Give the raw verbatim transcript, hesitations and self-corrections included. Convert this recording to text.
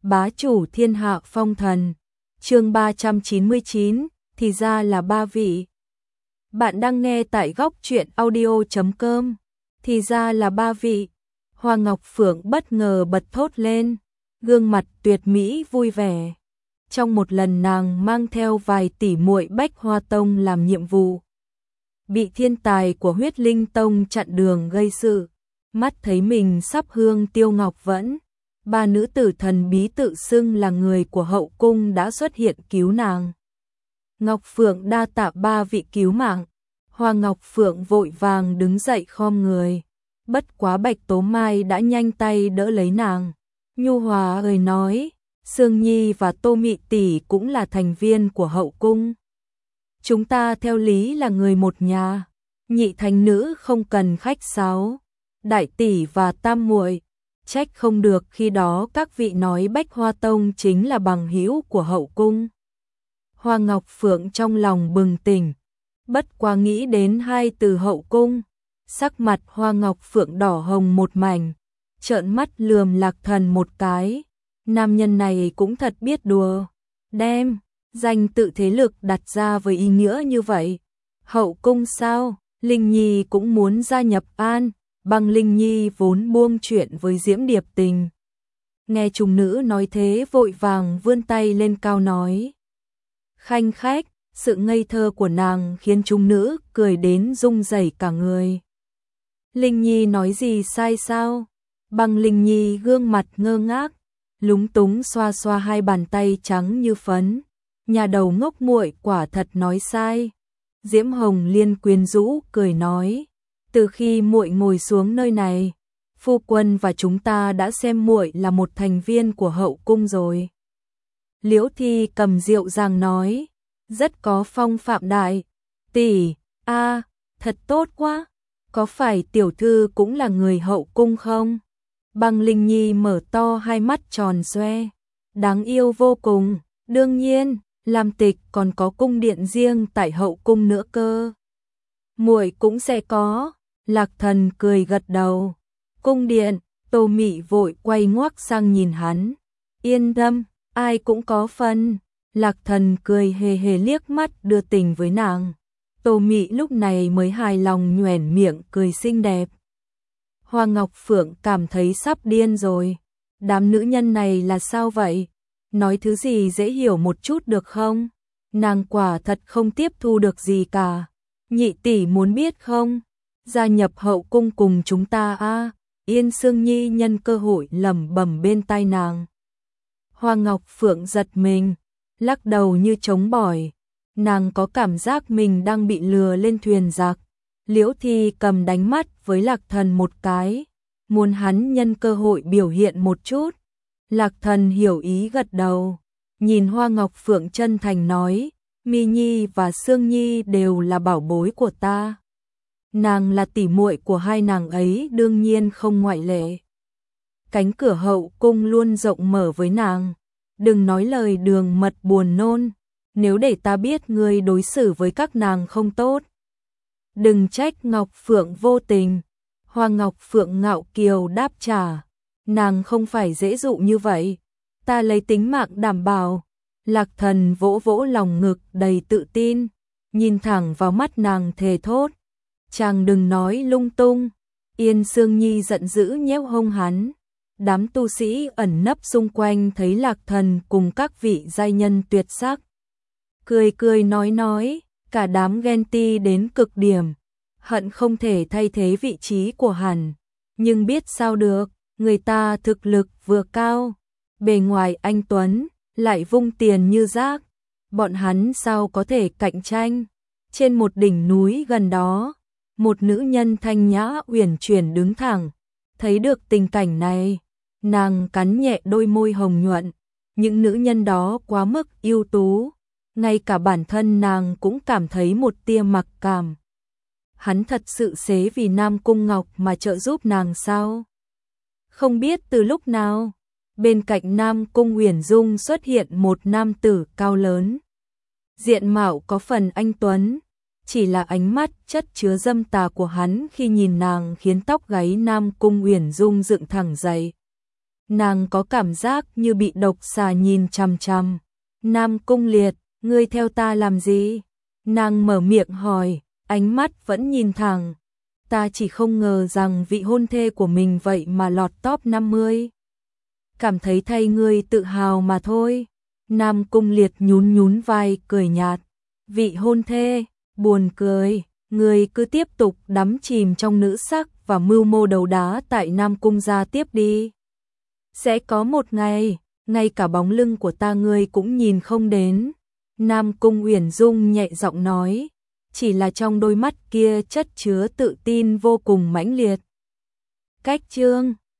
Bá chủ thiên hạ phong thần. Chương ba trăm chín mươi chín, thì ra là ba vị. Bạn đang nghe tại góc truyện audio chấm com. Thì ra là ba vị. Hoa Ngọc Phượng bất ngờ bật thốt lên, gương mặt tuyệt mỹ vui vẻ. Trong một lần nàng mang theo vài tỷ muội Bách Hoa Tông làm nhiệm vụ, bị thiên tài của Huyết Linh Tông chặn đường gây sự, mắt thấy mình sắp hương tiêu ngọc vẫn. Ba nữ tử thần bí tự xưng là người của hậu cung đã xuất hiện cứu nàng. Ngọc Phượng đa tạ ba vị cứu mạng. Hoa Ngọc Phượng vội vàng đứng dậy khom người. Bất quá Bạch Tố Mai đã nhanh tay đỡ lấy nàng. Nhu hòa ơi nói, Sương Nhi và Tô Mị tỷ cũng là thành viên của hậu cung. Chúng ta theo lý là người một nhà. Nhị thánh nữ không cần khách sáo. Đại tỷ và tam muội, trách không được khi đó các vị nói Bách Hoa Tông chính là bằng hữu của hậu cung. Hoa Ngọc Phượng trong lòng bừng tỉnh, bất quá nghĩ đến hai từ hậu cung, sắc mặt Hoa Ngọc Phượng đỏ hồng một mảnh, trợn mắt lườm Lạc Thần một cái. Nam nhân này cũng thật biết đùa, đem danh tự thế lực đặt ra với ý nghĩa như vậy. Hậu cung sao? Linh Nhi cũng muốn gia nhập an. Băng Linh Nhi vốn buông chuyện với Diễm Điệp Tình, nghe trùng nữ nói thế vội vàng vươn tay lên cao nói. Khanh khách, sự ngây thơ của nàng khiến trùng nữ cười đến rung rẩy cả người. Linh Nhi nói gì sai sao? Băng Linh Nhi gương mặt ngơ ngác, lúng túng xoa xoa hai bàn tay trắng như phấn. Nhà đầu ngốc muội quả thật nói sai. Diễm Hồng Liên quyến rũ cười nói. Từ khi muội ngồi xuống nơi này, phu quân và chúng ta đã xem muội là một thành viên của hậu cung rồi. Liễu Thi cầm rượu dàng nói, rất có phong phạm đại. Tỷ, a, thật tốt quá. Có phải tiểu thư cũng là người hậu cung không? Băng Linh Nhi mở to hai mắt tròn xoe, đáng yêu vô cùng. Đương nhiên, làm tịch còn có cung điện riêng tại hậu cung nữa cơ. Muội cũng sẽ có. Lạc Thần cười gật đầu. Cung điện. Tô Mị vội quay ngoác sang nhìn hắn. Yên tâm, ai cũng có phần. Lạc Thần cười hề hề liếc mắt đưa tình với nàng. Tô Mị lúc này mới hài lòng nhoẻn miệng cười xinh đẹp. Hoa Ngọc Phượng cảm thấy sắp điên rồi. Đám nữ nhân này là sao vậy? Nói thứ gì dễ hiểu một chút được không? Nàng quả thật không tiếp thu được gì cả. Nhị tỷ muốn biết không? Gia nhập hậu cung cùng chúng ta a. À? Yên Sương Nhi nhân cơ hội lẩm bẩm bên tai nàng. Hoa Ngọc Phượng giật mình, lắc đầu như trống bỏi. Nàng có cảm giác mình đang bị lừa lên thuyền giặc. Liễu Thi cầm đánh mắt với Lạc Thần một cái, muốn hắn nhân cơ hội biểu hiện một chút. Lạc Thần hiểu ý gật đầu, nhìn Hoa Ngọc Phượng chân thành nói, Mi Nhi và Sương Nhi đều là bảo bối của ta. Nàng là tỷ muội của hai nàng ấy đương nhiên không ngoại lệ. Cánh cửa hậu cung luôn rộng mở với nàng. Đừng nói lời đường mật buồn nôn, nếu để ta biết ngươi đối xử với các nàng không tốt. Đừng trách Ngọc Phượng vô tình. Hoa Ngọc Phượng ngạo kiều đáp trả, nàng không phải dễ dụ như vậy. Ta lấy tính mạng đảm bảo. Lạc Thần vỗ vỗ lòng ngực đầy tự tin, nhìn thẳng vào mắt nàng thề thốt. Chàng đừng nói lung tung. Yên Sương Nhi giận dữ nhéo hông hắn. Đám tu sĩ ẩn nấp xung quanh thấy Lạc Thần cùng các vị giai nhân tuyệt sắc, cười cười nói nói, cả đám ghen ti đến cực điểm, hận không thể thay thế vị trí của hắn. Nhưng biết sao được, người ta thực lực vừa cao, bề ngoài anh tuấn, lại vung tiền như rác, bọn hắn sao có thể cạnh tranh. Trên một đỉnh núi gần đó, một nữ nhân thanh nhã uyển chuyển đứng thẳng, thấy được tình cảnh này, nàng cắn nhẹ đôi môi hồng nhuận. Những nữ nhân đó quá mức ưu tú, ngay cả bản thân nàng cũng cảm thấy một tia mặc cảm. Hắn thật sự xế vì Nam Cung Ngọc mà trợ giúp nàng sao? Không biết từ lúc nào, bên cạnh Nam Cung Uyển Dung xuất hiện một nam tử cao lớn. Diện mạo có phần anh tuấn, chỉ là ánh mắt chất chứa dâm tà của hắn khi nhìn nàng khiến tóc gáy Nam Cung Uyển Dung dựng thẳng dậy. nàng có cảm giác như bị độc xà nhìn chằm chằm. Nam Cung Liệt, ngươi theo ta làm gì? Nàng mở miệng hỏi, ánh mắt vẫn nhìn thẳng. Ta chỉ không ngờ rằng vị hôn thê của mình vậy mà lọt top năm mươi. Cảm thấy thay ngươi tự hào mà thôi. Nam Cung Liệt nhún nhún vai cười nhạt. Vị hôn thê, buồn cười, ngươi cứ tiếp tục đắm chìm trong nữ sắc và mưu mô đầu đá tại Nam Cung gia tiếp đi. Sẽ có một ngày, ngay cả bóng lưng của ta ngươi cũng nhìn không đến. Nam Cung Uyển Dung nhẹ giọng nói, chỉ là trong đôi mắt kia chất chứa tự tin vô cùng mãnh liệt. Cách chương